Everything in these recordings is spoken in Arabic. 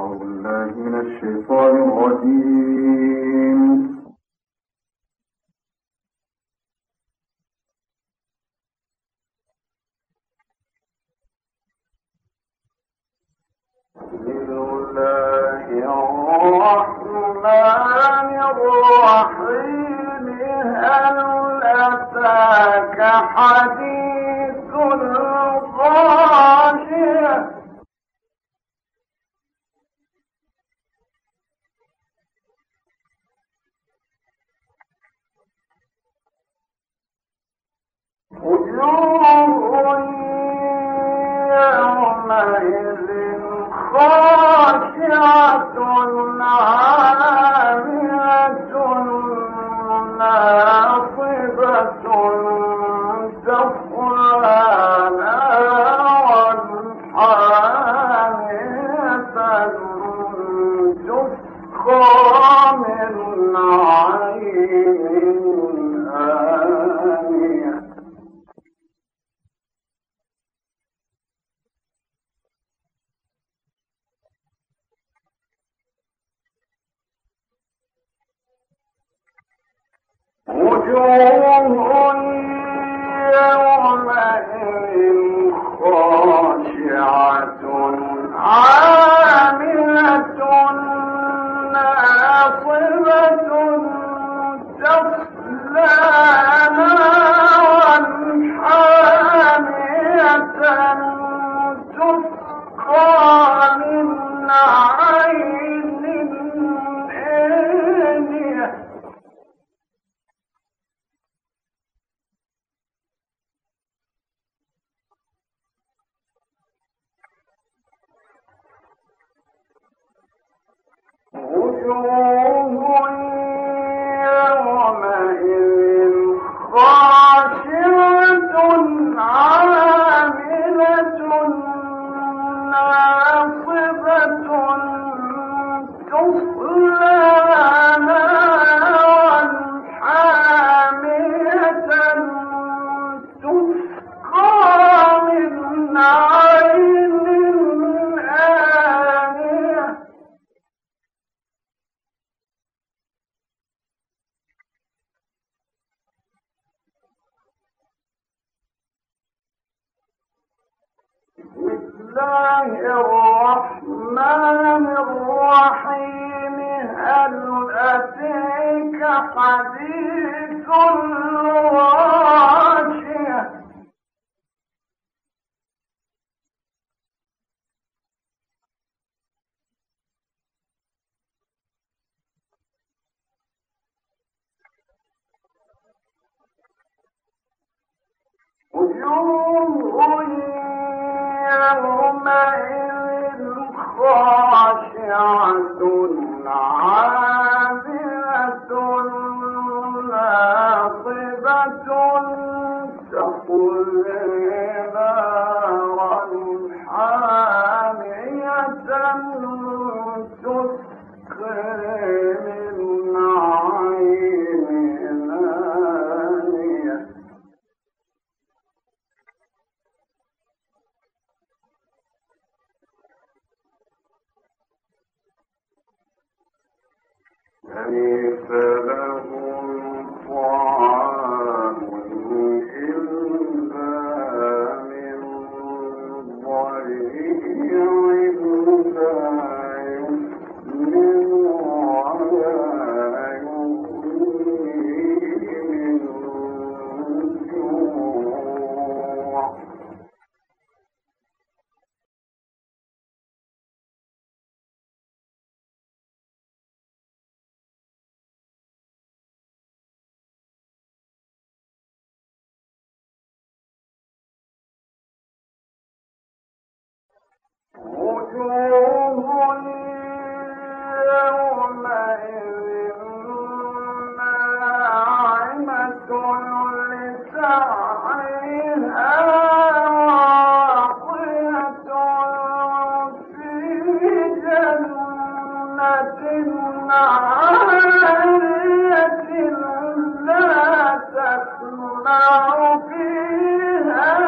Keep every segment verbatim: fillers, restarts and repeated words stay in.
أعوذ بالله من الشيطان الرجيم. بسم الله الرحمن الرحيم. هل أتاك حديث الغاشية؟ وجوه يومئذ خاشعة عاملة ناصبة تصلى نارا حامية تسقى من عين آنية. وجوه يومئذ خاشعة عاملة ناصبة تصلى نارا حامية تسقى من عين آنية. وجوه يومئذ خاشعة عاملة ناصبة تصلى نارا حامية تسقى من عين آنية. بسم الله الرحمن الرحيم. هل أتاك حديث الغاشية؟ وجوه يومئذ خاشعة عاملة ناصبة تصلى نارا حامية تسقى من عين آنية. ليس لهم طعام إلا من ضريع لا يسمن ولا يغني من جوع. وجوه يومئذ ناعمة لسعيها راضية في جنة عالية لا تسمع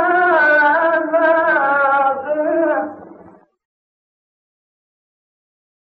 فيها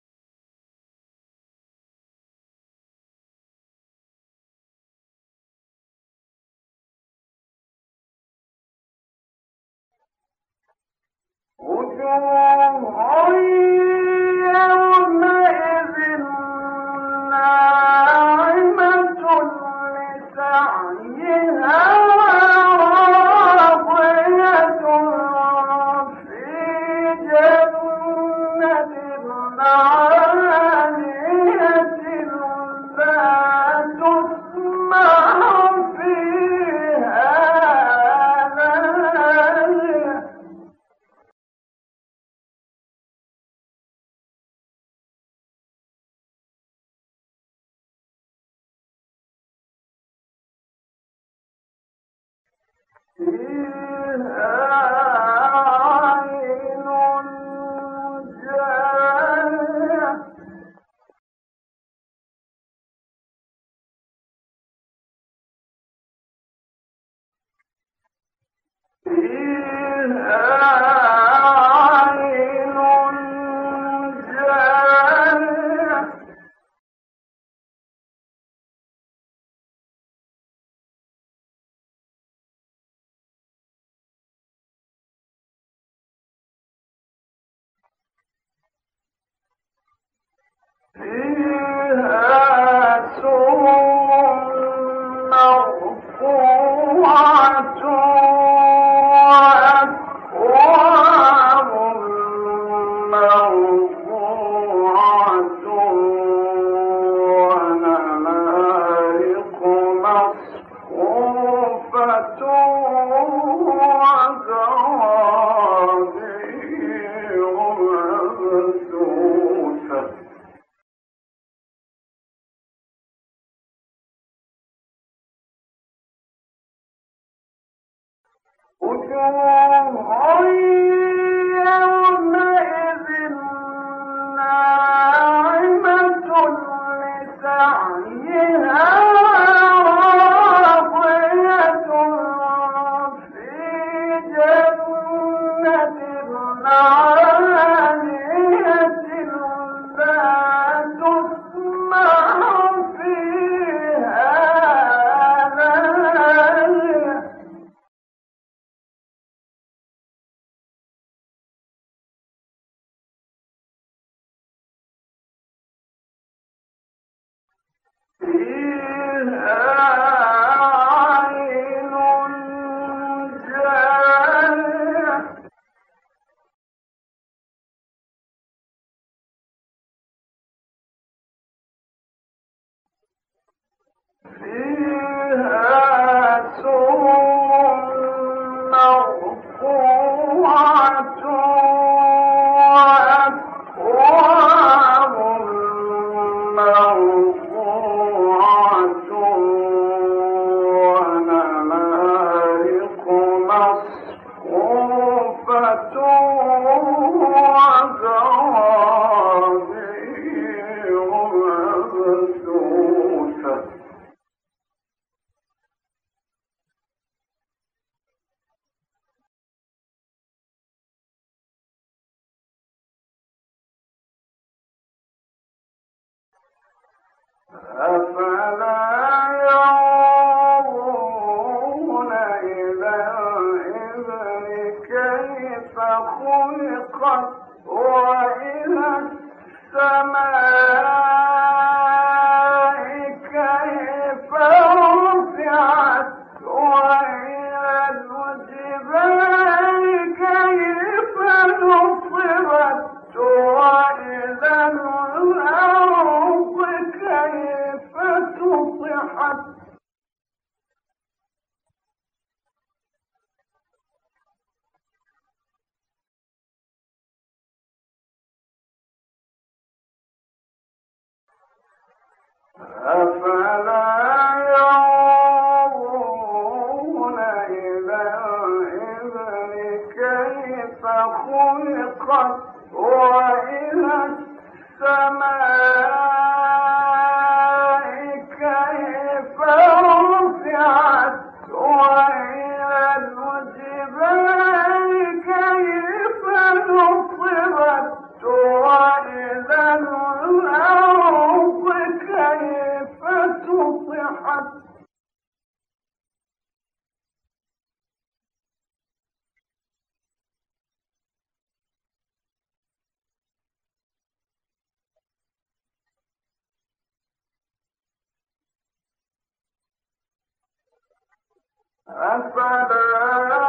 أفلا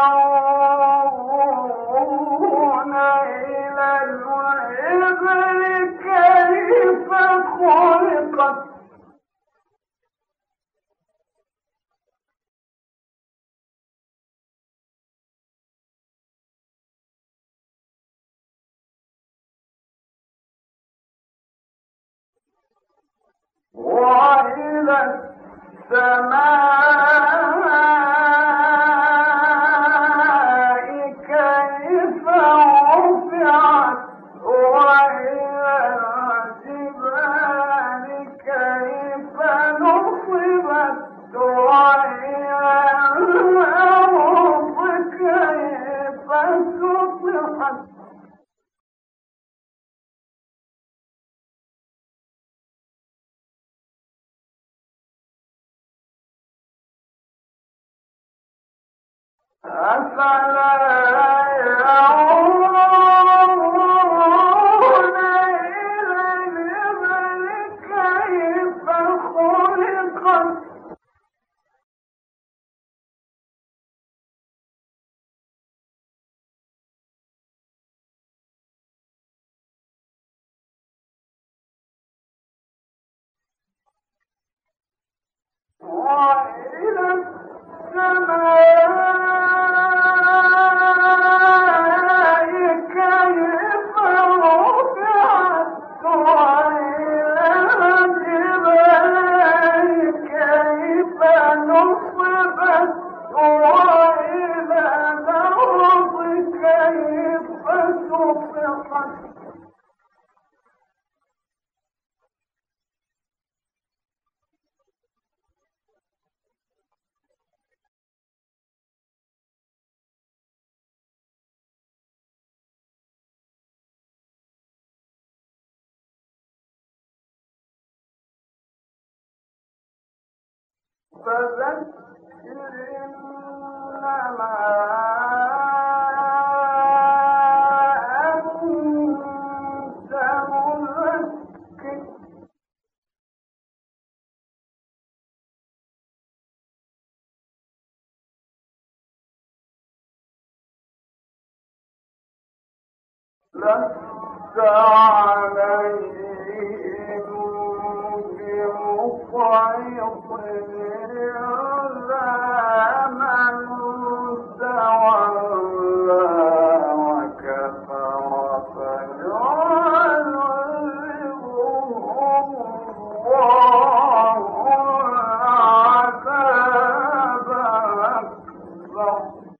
ينظرون إلى الإبل كيف خلقت وإلى السماء كيف رفعت وإلى الجبال كيف نصبت وإلى الأرض كيف سطحت أفلا ينظرون إلى الإبل كيف خلقت وإلى السماء كيف رفعت وإلى الجبال كيف نصبت وإلى الأرض كيف سطحت فذكر إنما أنت مذكر لست عليهم بمسيطر إلا من تولى وكفر فيعذبه الله العذاب الأكبر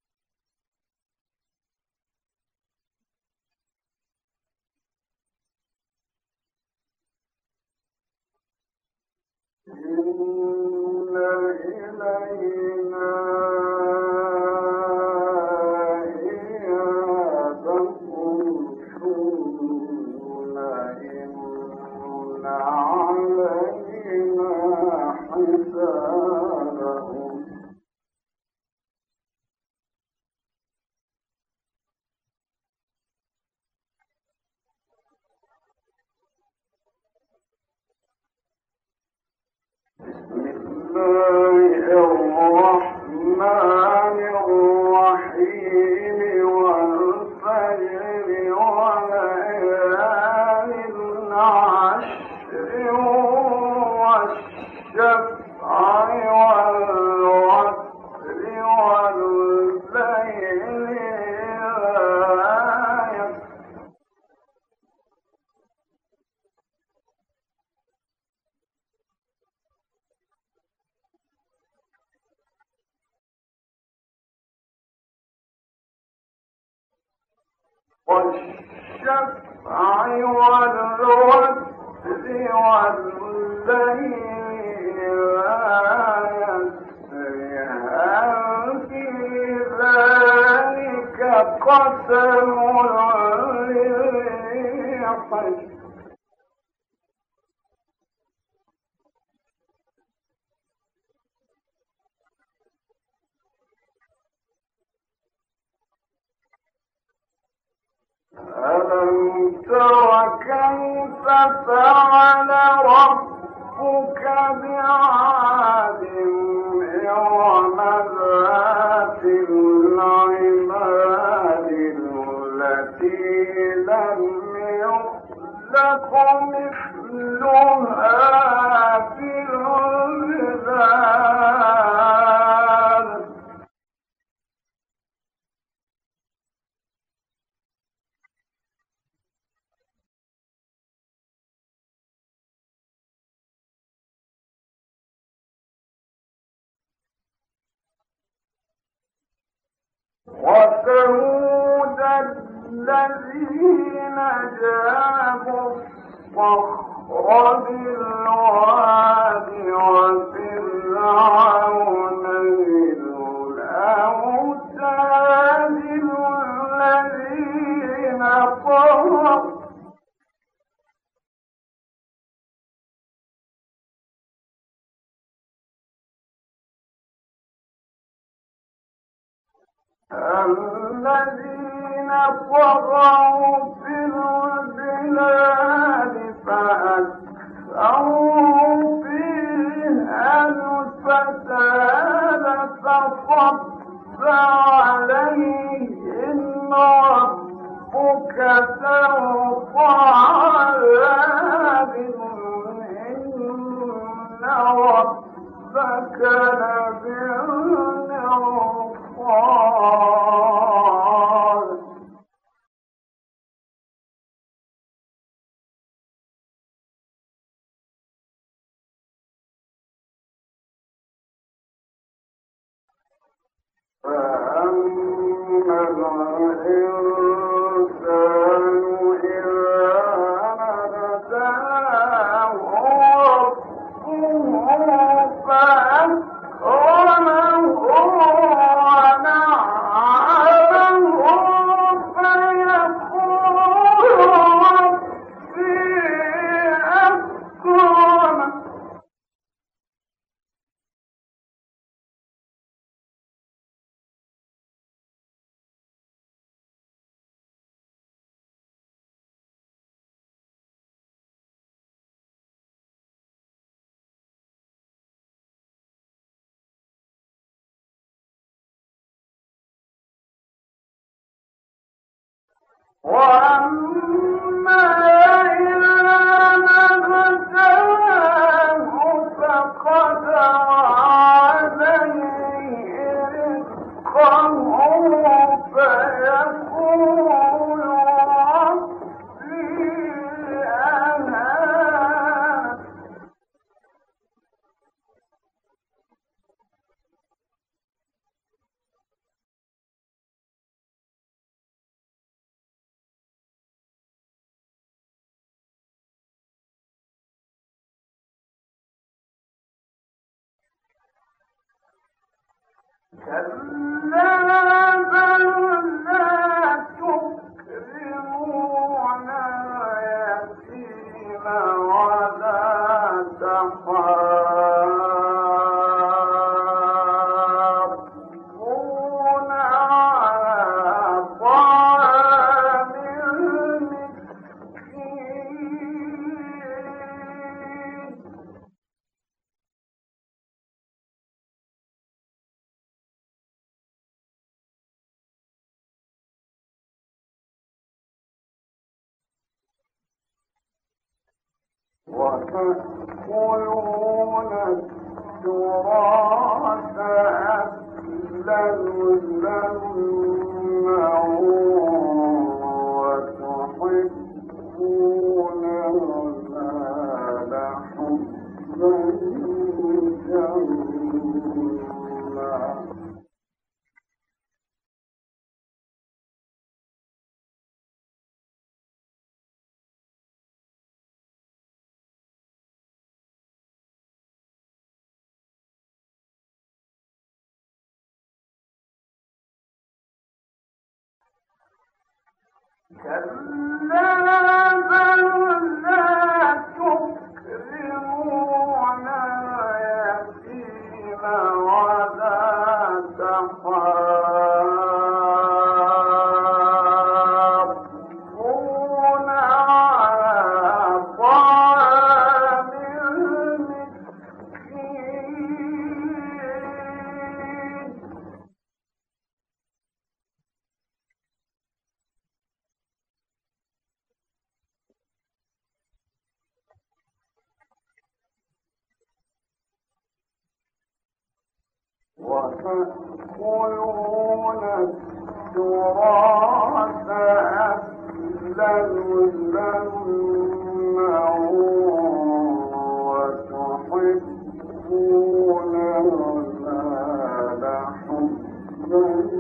إن إلينا إيابهم ثم إن علينا حسابهم الله الرحمن الرحيم والفجر وليال عشر والشفع والوتر والليل إذا يسر والشفع والوتر والليل إذا يسر هل في ذلك قسم للذي حجر ألم تر كيف فعل ربك بعاد إرم ذات لم يخلق مثلها في البلاد وثمود الذين جابوا الصخر بالواد وفرعون ذي الأوتاد الذين طغوا الذين طغوا في البلاد فأكثروا فيها الفساد فصب عليهم ربك سوط عذاب إن ربك لبالمرصاد فأما الإنسان إذا ما ابتلاه ربه فأكرمه ونعمه فيقول ربي أكرمن وأما إذا ما ابتلاه فقدر عليه رزقه فيقول ربي أهانن كلا بل لا تكرمون اليتيم ولا تحاضون على طعام المسكين وتأكلون التراث أكلا لما وتحبون المال حبا جما كلا بل لا تكرمون اليتيم ولا تحاضون على طعام المسكين وتأكلون التراث أكلا لما وتحبون المال حبا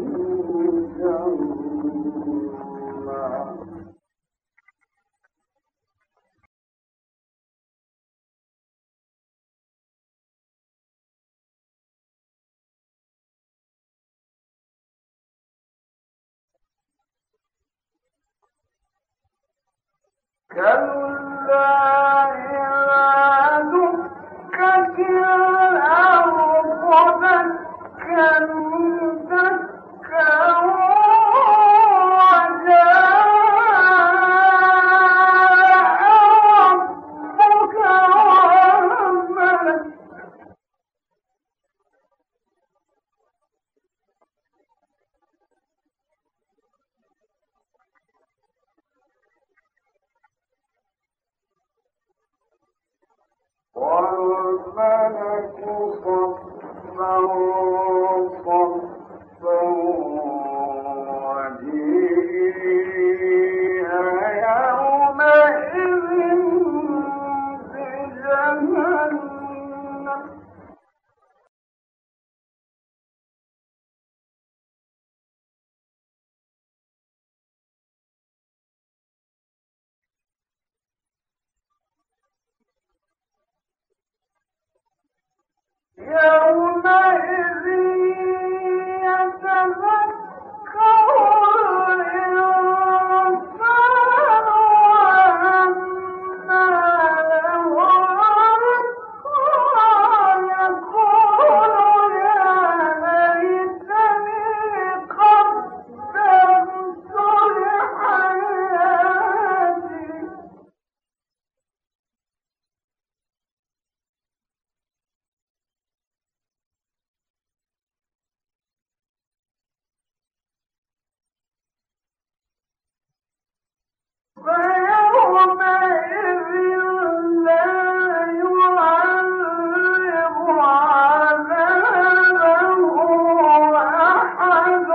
جما كلا إذا دكت الأرض دكا دكا وجاء ربك والملك والملك صفا صفا وجيء يومئذ بجهنم يومئذ يتذكر الإنسان وأنى له الذكرى يقول يا ليتني قدمت لحياتي فيومئذ لا يعذب عذابه أحد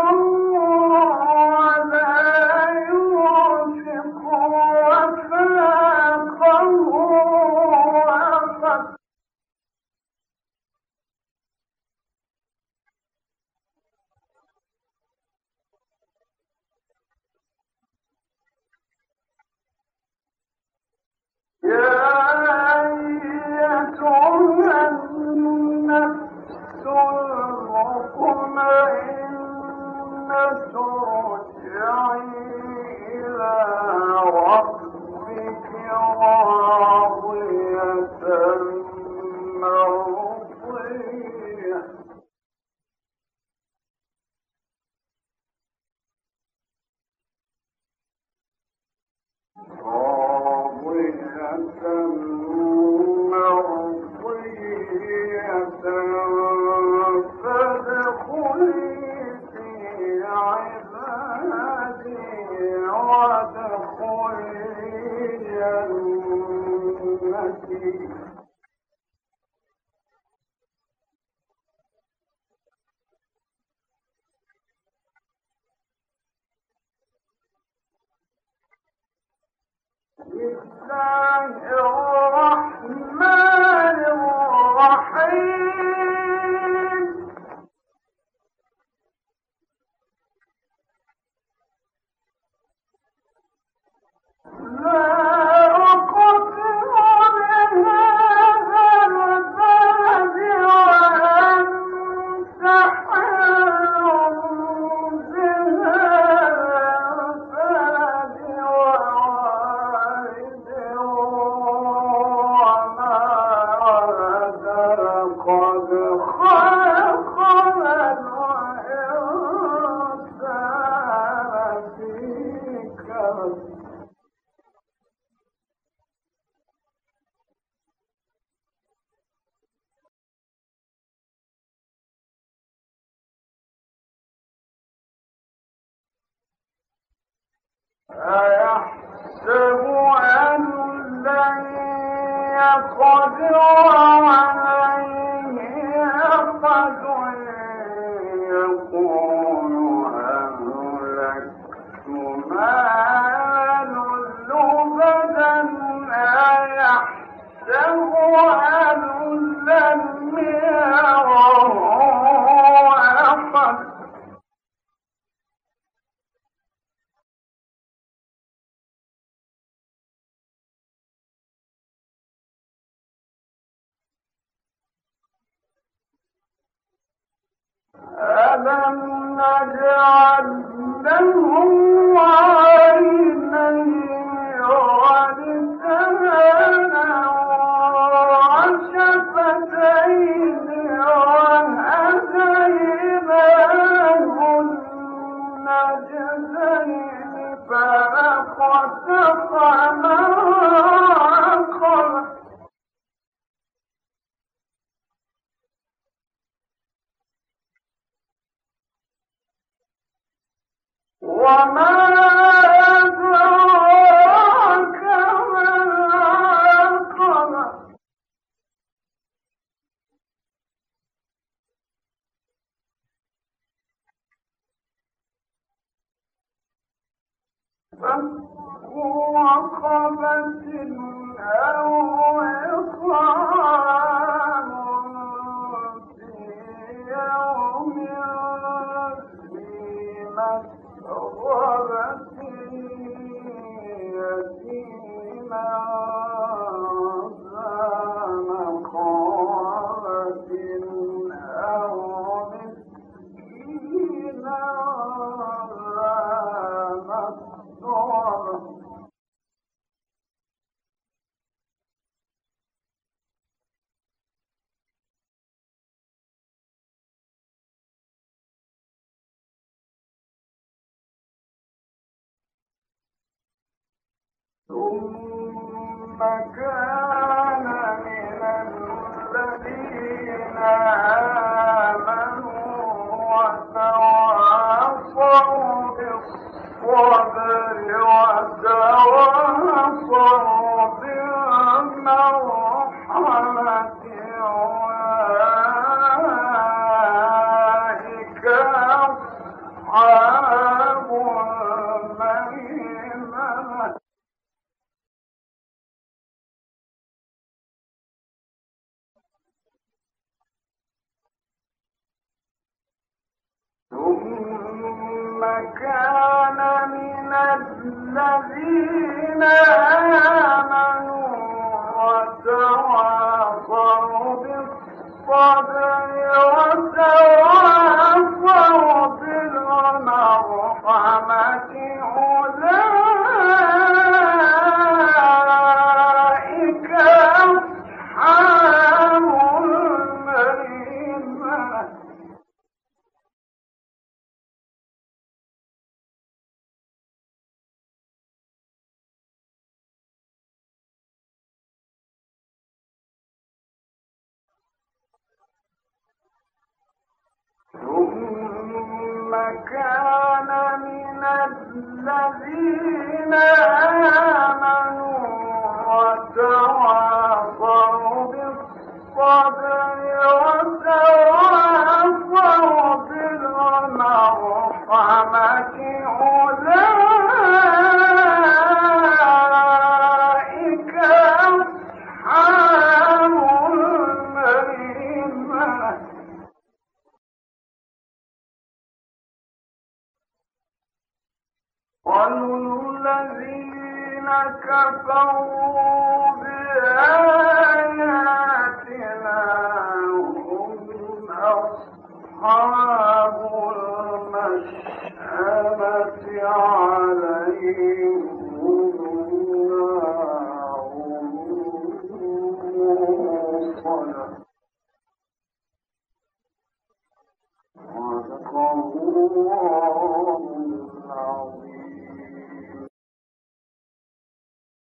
ولا يوثق وثاقه أحد يا أيتها النفس المطمئنة ارجعي إلى ربك راضية مرضية بسم الله الرحمن الرحيم لا أقسم بهذا البلد وأنت حل بهذا البلد ووالد وما ولد لقد خلقنا الإنسان في كبد أيحسب أن لن يقدر عليه أحد ألم نجعل له عينين ولسانا وشفتين وهديناه النجدين فلا خسف ما عقبه وما أدراك ما العقبة فك رقبة أو إطعام في يوم ذي مسغبة يتيما ذا مقربة أو مسكينا ذا مقربة ثم كان من الذين آمنوا وتواصوا بالصبر وتواصوا بالمرحمة أولئك أصحاب الميمنة ثم كان من الذين آمنوا وتواصوا بالصبر وتواصوا بالمرحمة أولئك أصحاب الميمنة ثم كان من الذين آمنوا وتواصوا بالصبر وتواصوا بالمرحمة أولئك أصحاب الميمنة والذين كفروا بآياتنا هم أصحاب المشأمة عليهم نار موصدة صدق الله